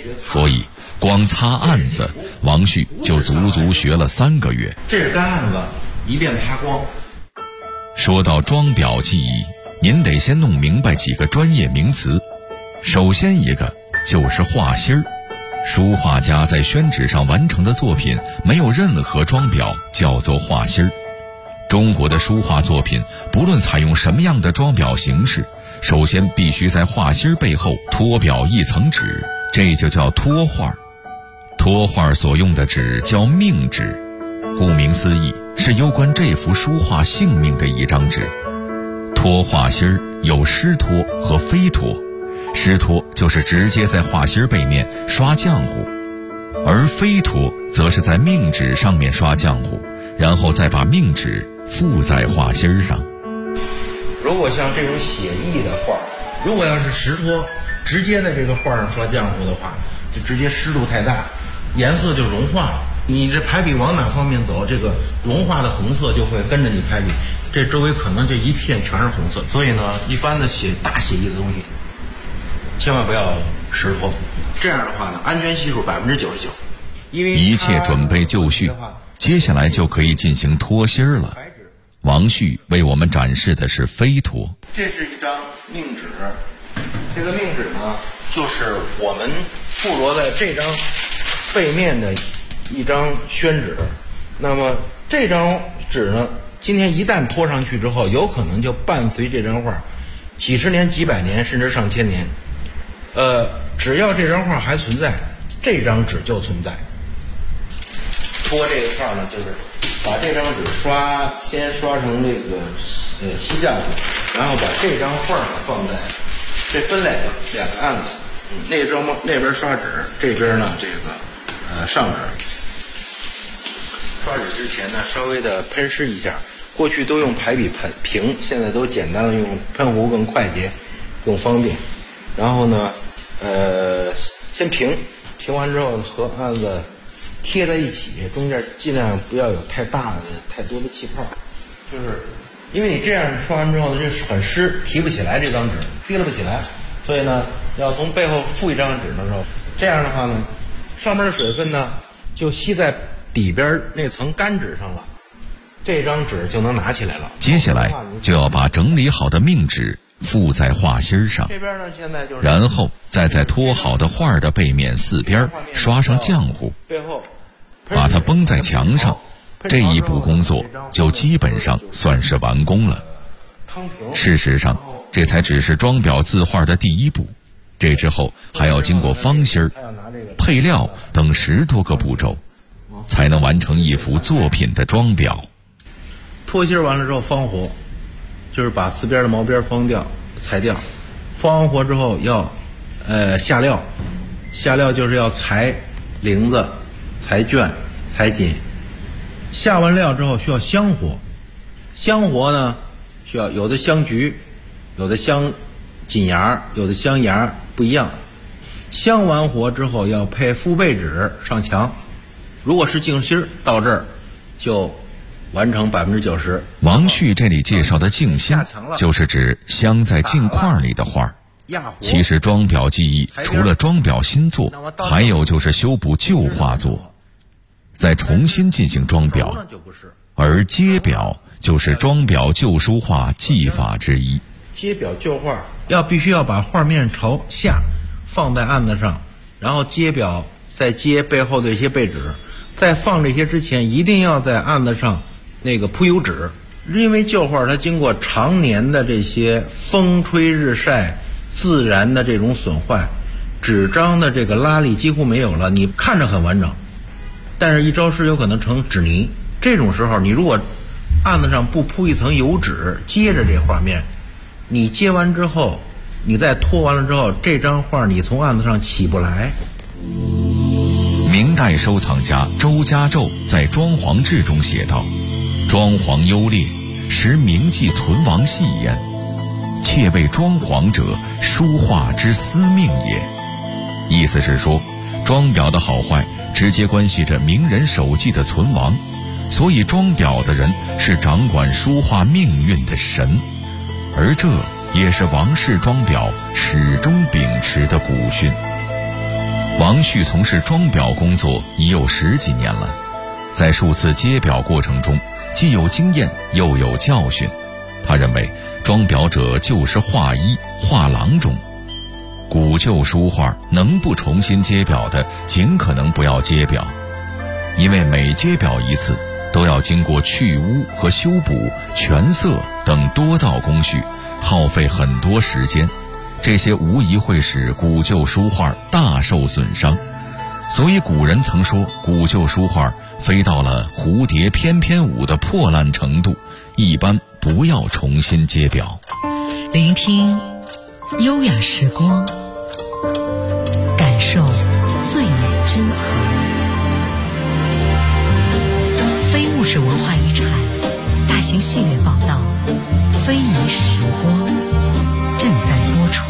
所以光擦案子，王旭就足足学了3个月。 这是干案子，一遍擦光。 说到装裱技艺，您得先弄明白几个专业名词。首先一个就是画芯儿，书画家在宣纸上完成的作品没有任何装裱，叫做画芯儿。中国的书画作品不论采用什么样的装裱形式，首先必须在画芯儿背后托裱一层纸，这就叫托画。托画所用的纸叫命纸，顾名思义，是有关这幅书画性命的一张纸。托画芯儿有湿托和飞托，湿托就是直接在画芯儿背面刷浆糊，而飞托则是在命纸上面刷浆糊，然后再把命纸附在画芯儿上。 如果像这种写意的画，如果要是实托，直接在这个画上刷浆糊的话，就直接湿度太大，颜色就融化了。你这排笔往哪方面走，这个融化的红色就会跟着你排笔，这周围可能这一片全是红色。所以呢，一般的大写意的东西，千万不要实托，这样的话呢，安全系数99%。因为一切准备就绪，接下来就可以进行托芯儿了。王旭为我们展示的是飞托。 这是一张命纸，这个命纸呢，就是我们附着在这张背面的一张宣纸。那么这张纸呢，今天一旦拖上去之后，有可能就伴随这张画几十年、几百年，甚至上千年。只要这张画还存在，这张纸就存在。拖这个画呢，就是把这张纸先刷成这个锡浆糊，然后把这张画放在，这分两个案子，那边刷纸，这边呢这个上纸。刷纸之前呢，稍微的喷湿一下。过去都用排笔平，现在都简单的用喷壶更快捷，更方便。然后呢，先平完之后和案子贴在一起，中间尽量不要有太多的气泡，就是因为你这样刷完之后这很湿，提不起来这张纸，提了不起来，所以呢，要从背后附一张纸的时候，这样的话呢，上面的水分呢就吸在底边那层干纸上了，这张纸就能拿起来了。 接下来就要把整理好的命纸附在画芯上，然后再在拖好的画的背面4边刷上浆糊，把它绷在墙上。这一步工作就基本上算是完工了。事实上，这才只是装裱字画的第一步，这之后还要经过方芯、配料等10多个步骤，才能完成一幅作品的装裱。 脱芯完了之后方活，就是把4边的毛边裁掉，方完活之后要下料，下料就是要裁绫子、裁绢、裁锦。下完料之后需要香活，香活呢需要有的香菊，有的香锦芽，有的香芽，不一样。香完活之后要配复背纸上墙，如果是净芯到这儿就完成90%。 王旭这里介绍的净芯，就是指镶在镜框里的画。其实装裱技艺除了装裱新作，还有就是修补旧画作，再重新进行装裱。而揭裱就是装裱旧书画技法之一。 揭裱旧画必须要把画面朝下放在案子上，然后揭裱，再揭背后的一些背纸。在放这些之前，一定要在案子上那个铺油纸，因为旧画它经过常年的这些风吹日晒、自然的这种损坏，纸张的这个拉力几乎没有了，你看着很完整，但是一招湿有可能成纸泥。这种时候你如果案子上不铺一层油纸接着这画面，你接完之后，你再拖完了之后，这张画你从案子上起不来。 明代收藏家周家胄在《装潢志》中写道：装潢优劣，实铭记存亡系焉，窃为装潢者书画之司命也。意思是说，装裱的好坏直接关系着名人手迹的存亡，所以装裱的人是掌管书画命运的神，而这也是王氏装裱始终秉持的古训。 王旭从事装裱工作已有10几年了，在数次揭表过程中，既有经验又有教训。他认为装裱者就是画医、画郎中，古旧书画能不重新揭表的，尽可能不要揭表，因为每揭表一次都要经过去污和修补、全色等多道工序，耗费很多时间，这些无疑会使古旧书画大受损伤。所以古人曾说，古旧书画飞到了蝴蝶翩翩舞的破烂程度，一般不要重新揭表。 聆听优雅时光，感受最美珍藏。非物质文化遗产大型系列报道《非遗时光》正在播出。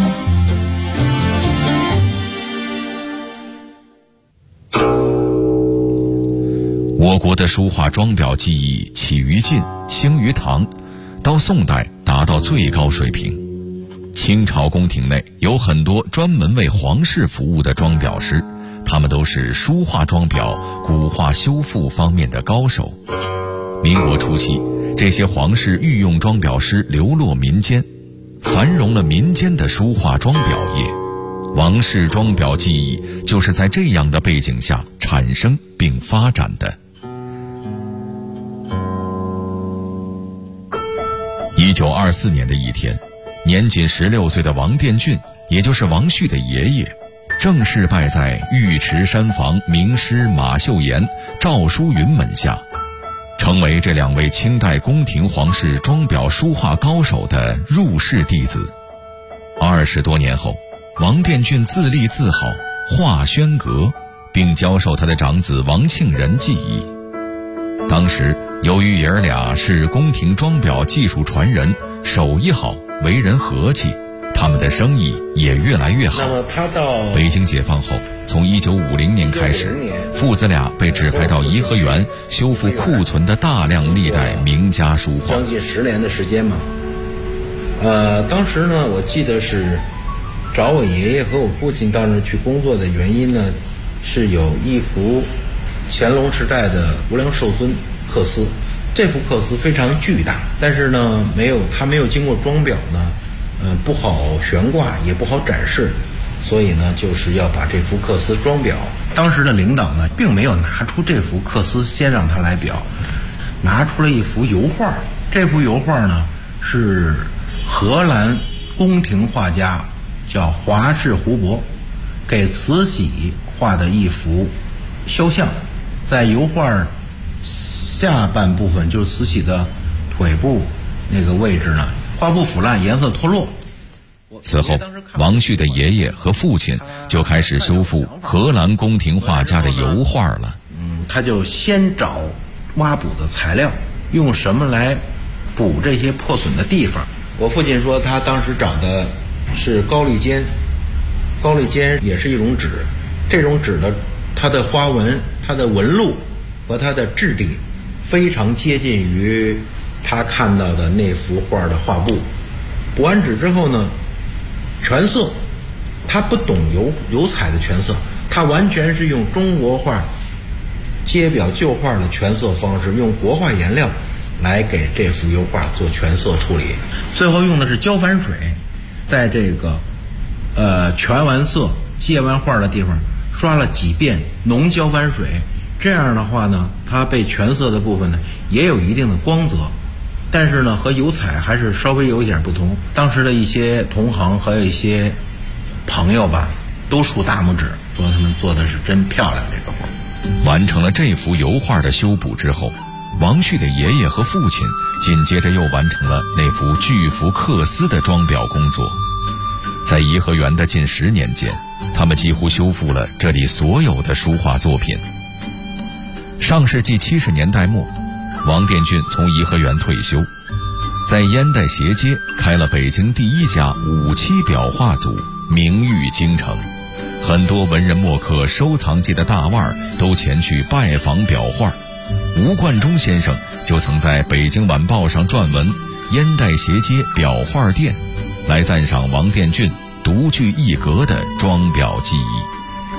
我国的书画装裱技艺起于晋，兴于唐，到宋代达到最高水平。清朝宫廷内有很多专门为皇室服务的装裱师，他们都是书画装裱、古画修复方面的高手。民国初期，这些皇室御用装裱师流落民间，繁荣了民间的书画装裱业。王氏装裱技艺就是在这样的背景下产生并发展的。1924年的一天，年仅16岁的王殿俊，也就是王旭的爷爷，正式拜在尉迟山房名师马秀妍、赵淑云门下，成为这2位清代宫廷皇室装裱书画高手的入室弟子。20多年后，王殿俊自立自好，画轩阁，并教授他的长子王庆仁技艺。当时由于爷儿俩是宫廷装裱技术传人，手艺好，为人和气，他们的生意也越来越好。 那么他到北京解放后，从1950年开始，父子俩被指派到颐和园修复库存的大量历代名家书画。 将近10年的时间嘛。当时呢，我记得是找我爷爷和我父亲到那儿去工作的原因呢，是有一幅乾隆时代的无量寿尊刻丝。这幅刻丝非常巨大，但是呢，它没有经过装裱呢，不好悬挂，也不好展示，所以呢，就是要把这幅刻丝装裱。当时的领导呢，并没有拿出这幅刻丝先让他来裱，拿出了一幅油画。这幅油画呢，是荷兰宫廷画家叫华氏胡伯给慈禧画的一幅肖像，在油画下半部分，就是慈禧的腿部那个位置呢，画布腐烂，颜色脱落。 此后，王旭的爷爷和父亲就开始修复荷兰宫廷画家的油画了。 他就先找挖补的材料，用什么来补这些破损的地方。我父亲说，他当时找的是高丽笺，高丽笺也是一种纸，这种纸的它的花纹、它的纹路和它的质地非常接近于他看到的那幅画的画布。补完纸之后呢，全色，他不懂油彩的全色，他完全是用中国画揭表旧画的全色方式，用国画颜料来给这幅油画做全色处理。最后用的是焦矾水，在这个全完色揭完画的地方刷了几遍浓焦矾水，这样的话呢，它被全色的部分呢也有一定的光泽，但是呢和油彩还是稍微有一点不同。当时的一些同行和一些朋友吧，都竖大拇指，说他们做的是真漂亮。这个画完成了这幅油画的修补之后，王旭的爷爷和父亲紧接着又完成了那幅巨幅刻丝的装裱工作。在颐和园的近10年间，他们几乎修复了这里所有的书画作品。上世纪70年代末，王殿俊从颐和园退休，在烟袋斜街开了北京第1家5期裱画组，名誉京城。很多文人墨客、收藏界的大腕都前去拜访裱画。吴冠中先生就曾在北京晚报上撰文烟袋斜街裱画店，来赞赏王殿俊独具一格的装裱技艺。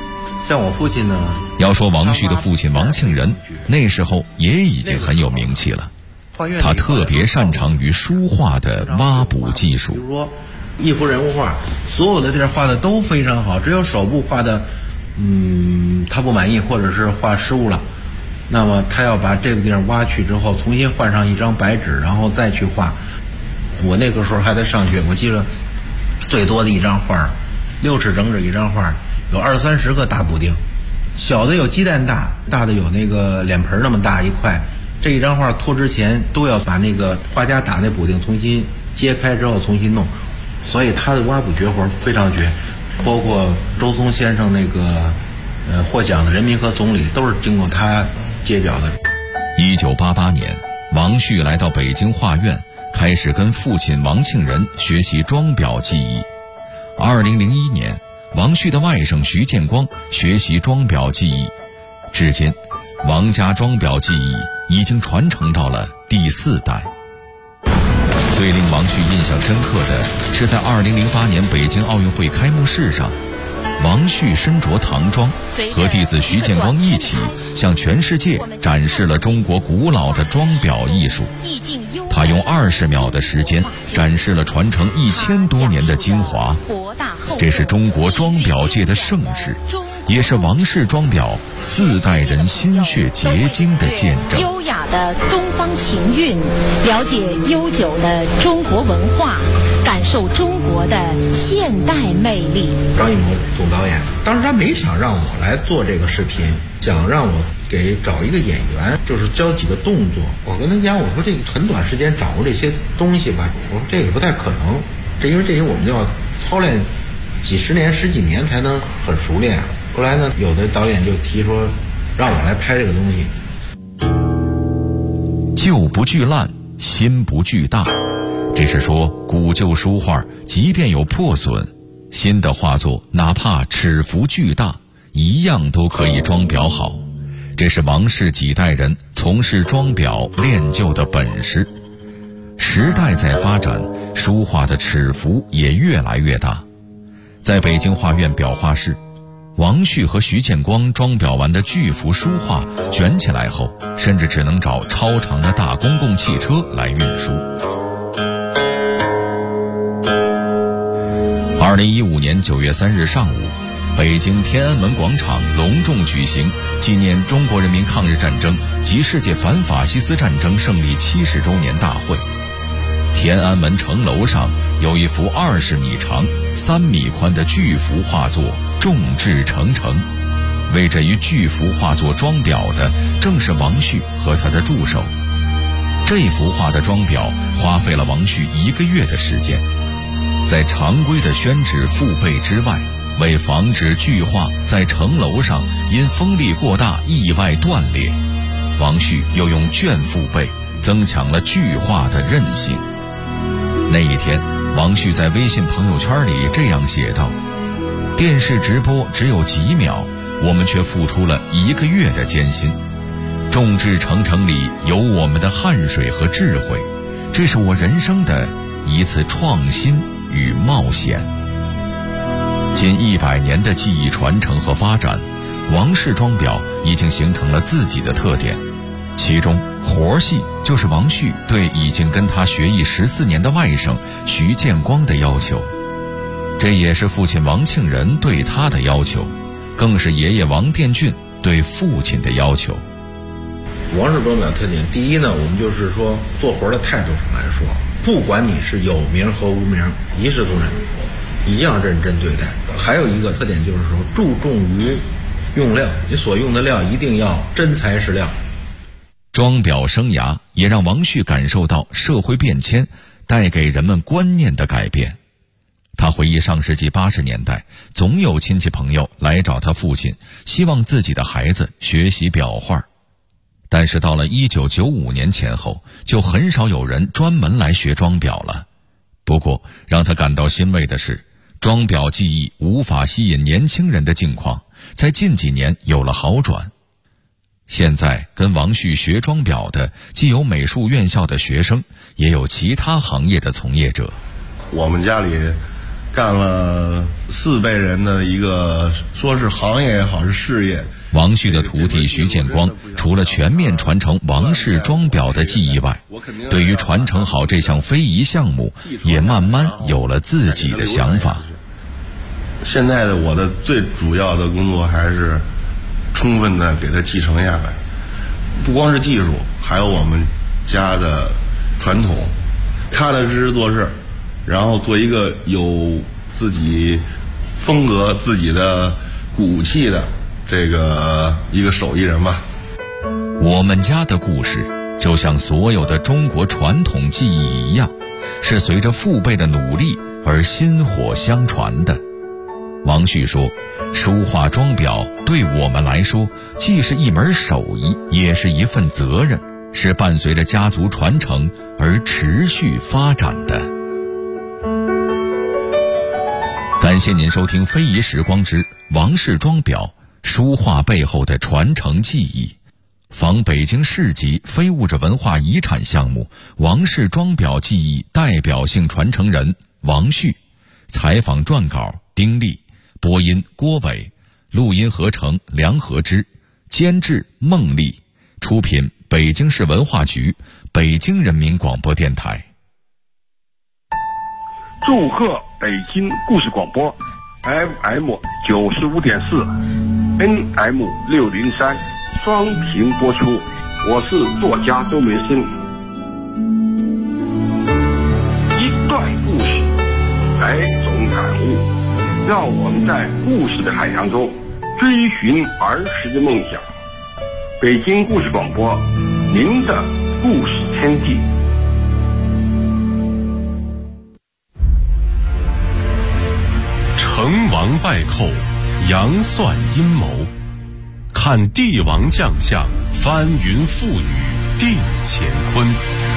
像我父亲呢， 要说王旭的父亲王庆仁，那时候也已经很有名气了。他特别擅长于书画的挖补技术。比如说，一幅人物画，所有的地儿画的都非常好，只有手部画的，他不满意或者是画失误了，那么他要把这个地方挖去之后，重新换上一张白纸，然后再去画。我那个时候还在上学，我记得最多的一张画，6尺整纸一张画，有20-30个大补丁，小的有鸡蛋大，大的有那个脸盆那么大一块。这一张画脱之前都要把那个画家打那补丁重新揭开之后重新弄，所以他的挖补绝活非常绝。包括周松先生那个获奖的人民和总理都是经过他揭表的。 1988年，王旭来到北京画院，开始跟父亲王庆仁学习装裱技艺。2001年，王旭的外甥徐建光学习装裱技艺，至今王家装裱技艺已经传承到了第4代。最令王旭印象深刻的是，在2008年北京奥运会开幕式上，王旭身着唐装，和弟子徐建光一起向全世界展示了中国古老的装裱艺术。他用20秒的时间展示了传承1000多年的精华，这是中国装裱界的盛世，也是王氏装裱4代人心血结晶的见证。 优雅的东方情韵，了解悠久的中国文化，感受中国的现代魅力。 张艺谋总导演当时他没想让我来做这个视频，想让我给找一个演员，就是教几个动作。我跟他讲，我说这个很短时间掌握这些东西吧，我说这也不太可能，因为这些我们要操练几十年、10几年才能很熟练。后来呢，有的导演就提说让我来拍这个东西。 旧不惧烂，新不惧大，这是说古旧书画即便有破损，新的画作哪怕尺幅巨大，一样都可以装裱好。这是王氏几代人从事装裱练就的本事。时代在发展，书画的尺幅也越来越大。在北京画院裱画室，王旭和徐建光装裱完的巨幅书画卷起来后，甚至只能找超长的大公共汽车来运输。2015年9月3日上午，北京天安门广场隆重举行纪念中国人民抗日战争及世界反法西斯战争胜利70周年大会。天安门城楼上有一幅20米长、3米宽的巨幅画作众志成城，为这一巨幅画作装裱的正是王旭和他的助手。这幅画的装裱花费了王旭1个月的时间，在常规的宣纸覆背之外，为防止巨画在城楼上因风力过大意外断裂，王旭又用卷覆背，增强了巨画的韧性。那一天，王旭在微信朋友圈里这样写道：电视直播只有几秒，我们却付出了1个月的艰辛。众志成城里有我们的汗水和智慧，这是我人生的一次创新与冒险。近100年的技艺传承和发展，王氏装裱已经形成了自己的特点，其中活细就是王旭对已经跟他学艺14年的外甥徐建光的要求，这也是父亲王庆仁对他的要求，更是爷爷王殿俊对父亲的要求。 王氏装裱特点，第一呢，我们就是说做活的态度上来说，不管你是有名和无名，一视同仁，一样认真对待。还有一个特点就是说注重于用料，你所用的料一定要真材实料。 装裱生涯也让王旭感受到社会变迁带给人们观念的改变。他回忆上世纪80年代，总有亲戚朋友来找他父亲，希望自己的孩子学习裱画。但是到了1995年前后，就很少有人专门来学装裱了。不过让他感到欣慰的是，装裱技艺无法吸引年轻人的境况在近几年有了好转。现在跟王旭学装裱的既有美术院校的学生，也有其他行业的从业者。 我们家里干了4辈人的一个，说是行业也好，是事业。 王旭的徒弟徐建光，除了全面传承王氏装裱的技艺外，对于传承好这项非遗项目，也慢慢有了自己的想法。 现在的我的最主要的工作还是充分的给它继承下来，不光是技术，还有我们家的传统，踏踏实实做事，然后做一个有自己风格、自己的骨气的这个一个手艺人吧。 我们家的故事就像所有的中国传统技艺一样，是随着父辈的努力而薪火相传的。王旭说，书画装裱对我们来说既是一门手艺，也是一份责任，是伴随着家族传承而持续发展的。感谢您收听非遗时光之王氏装裱，书画背后的传承技艺。仿北京市级非物质文化遗产项目王氏装裱技艺代表性传承人王旭，采访撰稿丁力，播音郭伟，录音合成梁和之，监制孟丽，出品北京市文化局、北京人民广播电台。 祝贺北京故事广播 FM 95.4 NM 603双频播出，我是作家周梅生。一段故事，百种感悟，让我们在故事的海洋中追寻儿时的梦想。北京故事广播，您的故事天地。 成王败寇，杨算阴谋，看帝王将相，翻云覆雨定乾坤。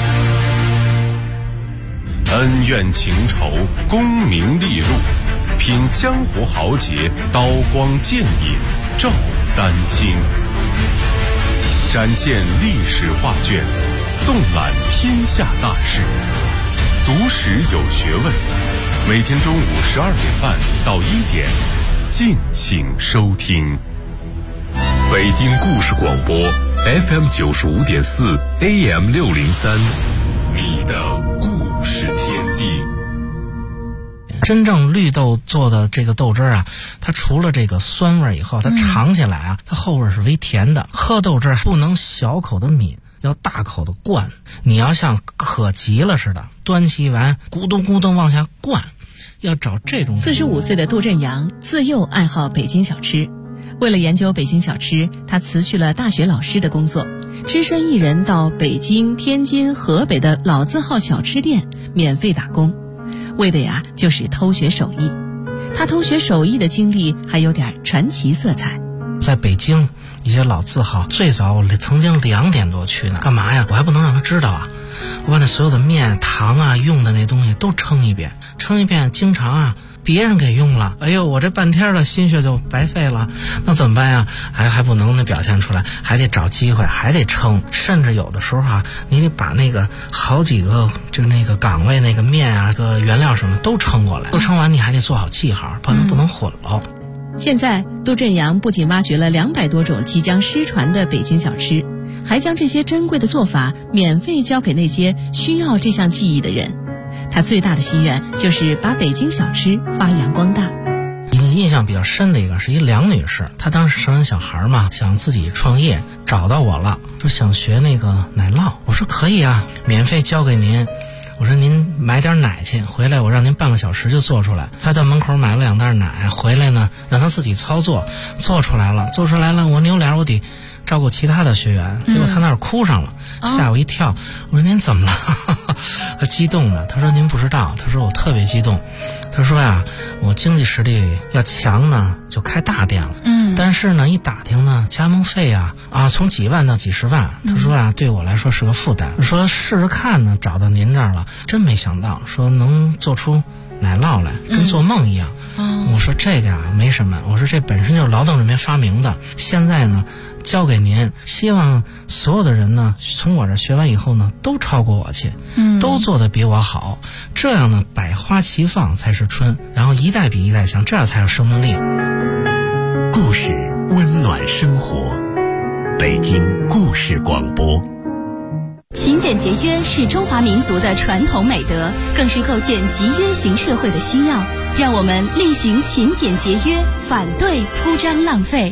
恩怨情仇，功名利禄，品江湖豪杰，刀光剑影照丹青。展现历史画卷，纵览天下大事，读史有学问。每天中午12点半到1点，敬请收听。北京故事广播 FM 95.4 AM 603，你的故事天地。 真正绿豆做的这个豆汁啊，它除了这个酸味以后，它尝起来啊，它后味是微甜的。喝豆汁不能小口的抿，要大口的灌。你要像渴急了似的，端起碗咕咚咕咚往下灌。要找这种。 45岁的杜振阳自幼爱好北京小吃，为了研究北京小吃，他辞去了大学老师的工作，只身一人到北京、天津、河北的老字号小吃店免费打工，为的呀就是偷学手艺。他偷学手艺的经历还有点传奇色彩。 在北京一些老字号，最早我曾经2点多去呢，干嘛呀？我还不能让他知道啊！我把那所有的面、糖啊、用的那东西都称一遍，经常啊别人给用了，哎呦，我这半天的心血就白费了，那怎么办呀？还不能表现出来，还得找机会，还得称，甚至有的时候啊，你得把那个好几个就那个岗位那个面啊、个原料什么都称过来，都称完你还得做好记号，不能混了。 现在杜振阳不仅挖掘了200多种即将失传的北京小吃，还将这些珍贵的做法免费教给那些需要这项技艺的人。他最大的心愿就是把北京小吃发扬光大。 印象比较深的一个是一梁女士，她当时生完小孩嘛，想自己创业，找到我了，说想学那个奶酪。我说可以啊，免费教给您。我说您买点奶去，回来我让您半个小时就做出来。他到门口买了2袋奶，回来呢让他自己操作，做出来了，我扭脸我得照顾其他的学员，结果他那儿哭上了，吓我一跳。我说您怎么了？他激动的，他说您不知道，他说我特别激动。他说呀，我经济实力要强呢，就开大店了。但是呢，一打听呢，加盟费啊从几万到几十万。他说啊，对我来说是个负担。说试试看呢，找到您这儿了，真没想到，说能做出奶酪来，跟做梦一样。 我说这个没什么，我说这本身就是劳动人民发明的，现在呢交给您，希望所有的人呢从我这学完以后呢都超过我去，都做得比我好，这样呢百花齐放才是春，然后一代比一代强，这样才有生命力。 故事温暖生活，北京故事广播。 勤俭节约是中华民族的传统美德，更是构建集约型社会的需要。让我们厉行勤俭节约，反对铺张浪费。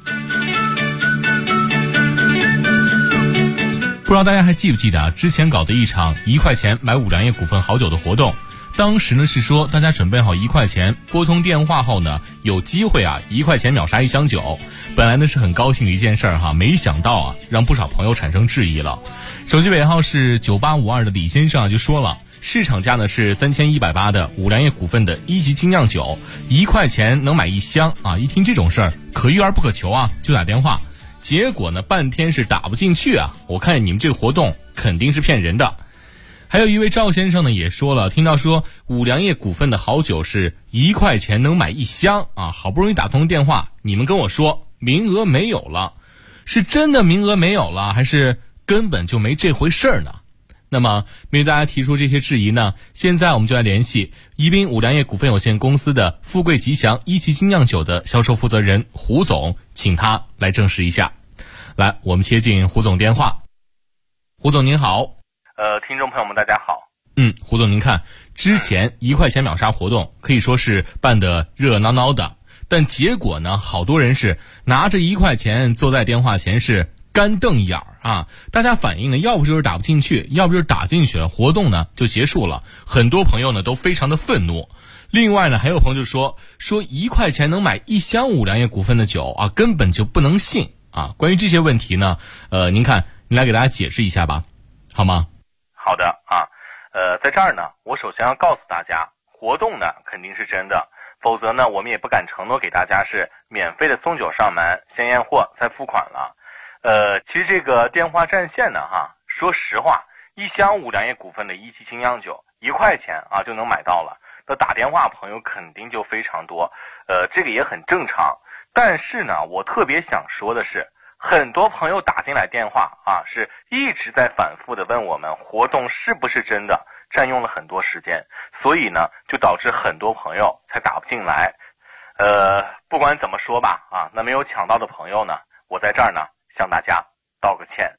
不知道大家还记不记得之前搞的一场1块钱买五粮液股份好酒的活动，当时呢是说大家准备好1块钱，拨通电话后呢有机会1块钱秒杀1箱酒。本来呢是很高兴的一件事没想到让不少朋友产生质疑了。手机尾号是9852的李先生就说了，市场价呢是3180的五粮液股份的1级精酿酒，1块钱能买1箱一听这种事儿可遇而不可求就打电话，结果呢半天是打不进去我看你们这个活动肯定是骗人的。还有一位赵先生呢也说了，听到说五粮液股份的好酒是1块钱能买1箱好不容易打通电话，你们跟我说名额没有了，是真的名额没有了，还是根本就没这回事儿呢？那么面对大家提出这些质疑呢，现在我们就来联系宜宾五粮液股份有限公司的富贵吉祥1级精酿酒的销售负责人胡总，请他来证实一下。来，我们接进胡总电话。胡总您好。 听众朋友们大家好。 胡总您看，之前1块钱秒杀活动可以说是办得热热闹闹的，但结果呢，好多人是拿着1块钱坐在电话前是干瞪眼大家反映呢，要不就是打不进去，要不就是打进去了，活动呢就结束了。很多朋友呢都非常的愤怒。另外呢，还有朋友就说1块钱能买1箱五粮液股份的酒根本就不能信关于这些问题呢，您看，您来给大家解释一下吧，好吗？ 好的在这儿呢，我首先要告诉大家，活动呢肯定是真的，否则呢我们也不敢承诺给大家是免费的送酒上门，先验货再付款了。其实这个电话占线呢说实话，1箱五粮液股份的1级精酿酒1块钱就能买到了，那打电话朋友肯定就非常多，这个也很正常。但是呢，我特别想说的是，很多朋友打进来电话是一直在反复的问我们活动是不是真的，占用了很多时间，所以呢就导致很多朋友才打不进来。不管怎么说吧那没有抢到的朋友呢，我在这儿呢向大家道个歉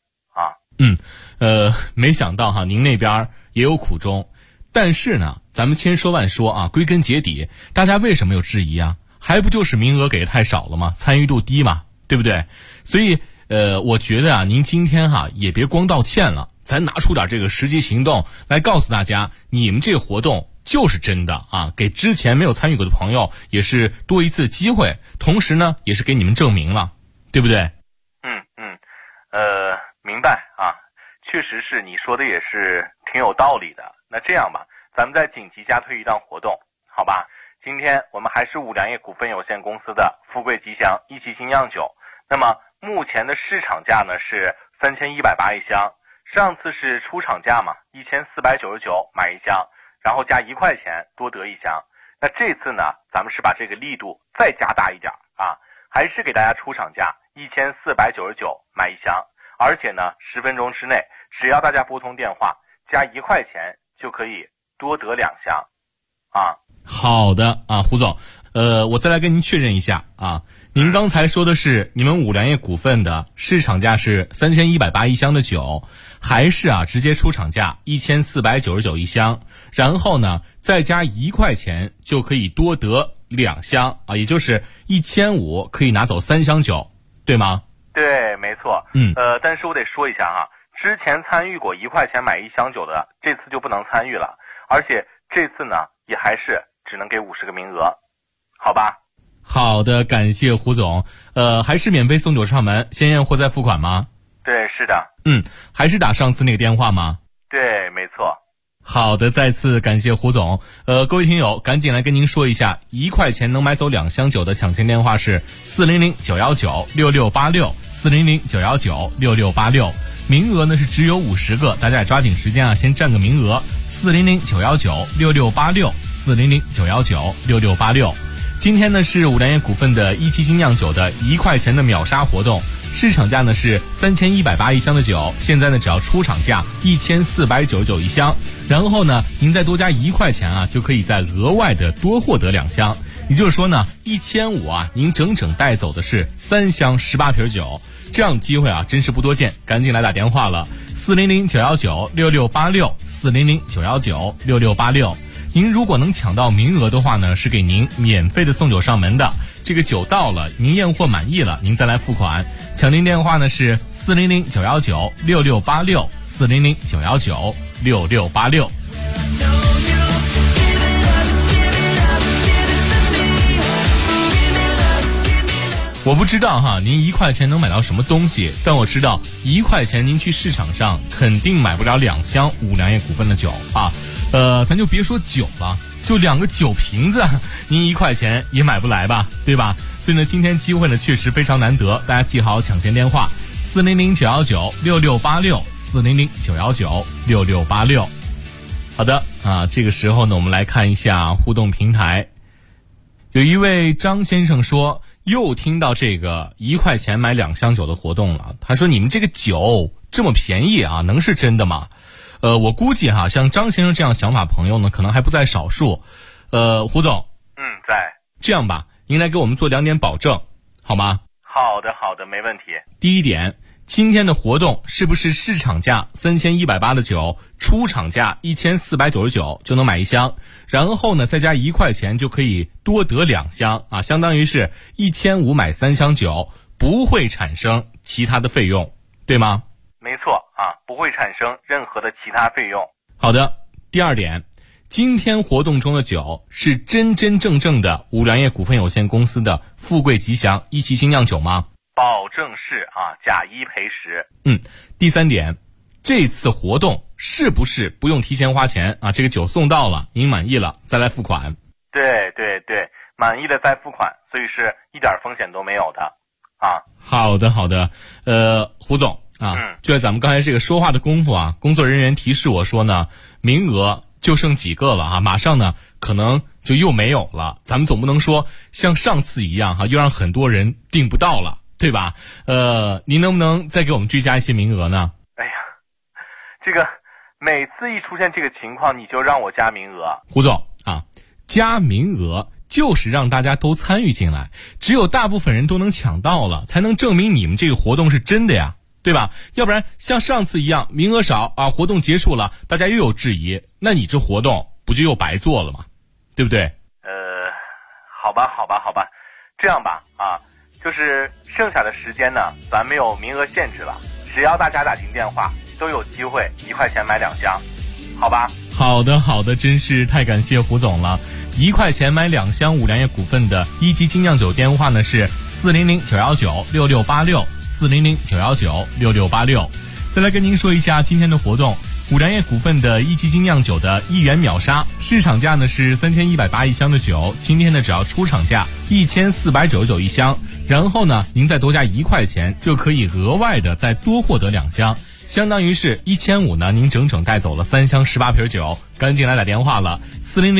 没想到您那边也有苦衷，但是呢咱们千说万说归根结底大家为什么有质疑还不就是名额给的太少了吗？参与度低嘛，对不对？所以我觉得您今天也别光道歉了，咱拿出点这个实际行动来告诉大家，你们这个活动就是真的给之前没有参与过的朋友也是多一次机会，同时呢也是给你们证明了，对不对？ 明白确实是你说的也是挺有道理的。那这样吧，咱们再紧急加推一档活动，好吧？今天我们还是五粮液股份有限公司的富贵吉祥1级精酿酒，那么目前的市场价呢是3180一箱，上次是出厂价嘛，1499买1箱，然后加1块钱多得1箱。那这次呢，咱们是把这个力度再加大一点还是给大家出厂价1499买1箱，而且呢10分钟之内，只要大家拨通电话加1块钱就可以多得2箱好的胡总，我再来跟您确认一下您刚才说的是你们五粮液股份的市场价是3180一箱的酒，还是直接出厂价1499一箱，然后呢再加1块钱就可以多得2箱也就是1500可以拿走3箱酒，对吗？ 对，没错。但是我得说一下之前参与过1块钱买1箱酒的，这次就不能参与了，而且这次呢也还是只能给50个名额，好吧？ 好的，感谢胡总。还是免费送酒上门，先验货再付款吗？ 对，是的。 还是打上次那个电话吗？ 对，没错。 好的，再次感谢胡总。各位听友，赶紧来跟您说一下，1块钱能买走2箱酒的抢先电话是400-919-6686，400-919-6686。名额呢是只有50个，大家也抓紧时间先占个名额。400-919-6686，400-919-6686。 今天呢是五粮液股份的一期精酿酒的1块钱的秒杀活动，市场价呢是3180一箱的酒，现在呢只要出厂价1499一箱，然后呢您再多加1块钱啊，就可以再额外的多获得2箱。也就是说呢，1500啊，您整整带走的是3箱18瓶酒，这样的机会啊，真是不多见，赶紧来打电话了，400-919-6686，400-919-6686。您如果能抢到名额的话呢，是给您免费的送酒上门的。这个酒到了，您验货满意了，您再来付款。抢订电话呢是400-919-6686，400-919-6686。我不知道哈，您1块钱能买到什么东西，但我知道1块钱您去市场上肯定买不了2箱五粮液股份的酒啊。咱就别说酒了，就2个酒瓶子，您1块钱也买不来吧，对吧？所以呢，今天机会呢确实非常难得，大家记好抢先电话：400-919-6686，400-919-6686。好的啊，这个时候呢，我们来看一下互动平台。有一位张先生说，又听到这个1块钱买2箱酒的活动了。他说：“你们这个酒这么便宜啊，能是真的吗？”我估计哈，像张先生这样想法朋友呢，可能还不在少数。胡总， 在。 这样吧，您来给我们做2点保证，好吗？ 好的，没问题。 第一点，今天的活动是不是市场价3180的酒，出厂价1499就能买1箱，然后呢再加1块钱就可以多得2箱啊，相当于是1500买3箱酒，不会产生其他的费用，对吗？ 没错啊，不会产生任何的其他费用。 好的，第二点，今天活动中的酒是真真正正的五粮液股份有限公司的富贵吉祥1期精酿酒吗？ 保证是啊，假1赔10。 第三点，这次活动是不是不用提前花钱啊？这个酒送到了，您满意了再来付款。 对，满意了再付款，所以是一点风险都没有的啊。 好的，胡总啊，就在咱们刚才这个说话的功夫啊，工作人员提示我说呢，名额就剩几个了啊，马上呢可能就又没有了。咱们总不能说像上次一样哈，又让很多人订不到了，对吧？您能不能再给我们追加一些名额呢？ 哎呀，这个每次一出现这个情况，你就让我加名额。 胡总啊，加名额就是让大家都参与进来，只有大部分人都能抢到了，才能证明你们这个活动是真的呀，对吧？要不然像上次一样名额少啊，活动结束了大家又有质疑，那你这活动不就又白做了吗？对不对？ 好吧，这样吧啊，就是剩下的时间呢，咱没有名额限制了，只要大家打进电话都有机会1块钱买2箱，好吧？ 好的，真是太感谢胡总了。1块钱买2箱五粮液股份的1期精酿酒电话呢是400-919-6686，400-919-6686。再来跟您说一下今天的活动，五粮液股份的1期精酿酒的1元秒杀，市场价呢是3180一箱的酒，今天呢只要出厂价1499一箱，然后呢您再多加1块钱就可以额外的再多获得2箱，相当于是1500呢，您整整带走了3箱18瓶酒，赶紧来打电话了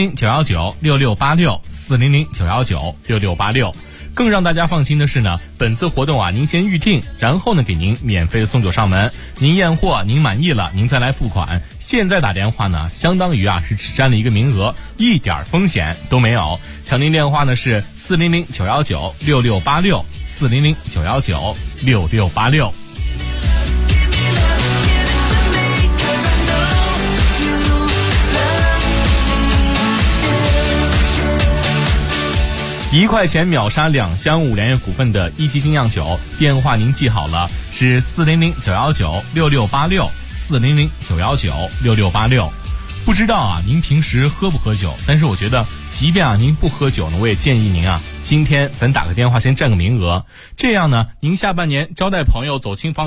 ，400-919-6686，400-919-6686。更让大家放心的是呢，本次活动啊，您先预定，然后呢给您免费的送酒上门，您验货您满意了，您再来付款。现在打电话呢，相当于啊是只占了一个名额，一点风险都没有。抢订电话呢是400-919-6686，400-919-6686。1块钱秒杀2箱五粮液股份的1期精酿酒，电话您记好了，是400-919-6686，400-919-6686。不知道啊，您平时喝不喝酒？但是我觉得，即便啊您不喝酒呢，我也建议您啊，今天咱打个电话先占个名额，这样呢，您下半年招待朋友走亲访友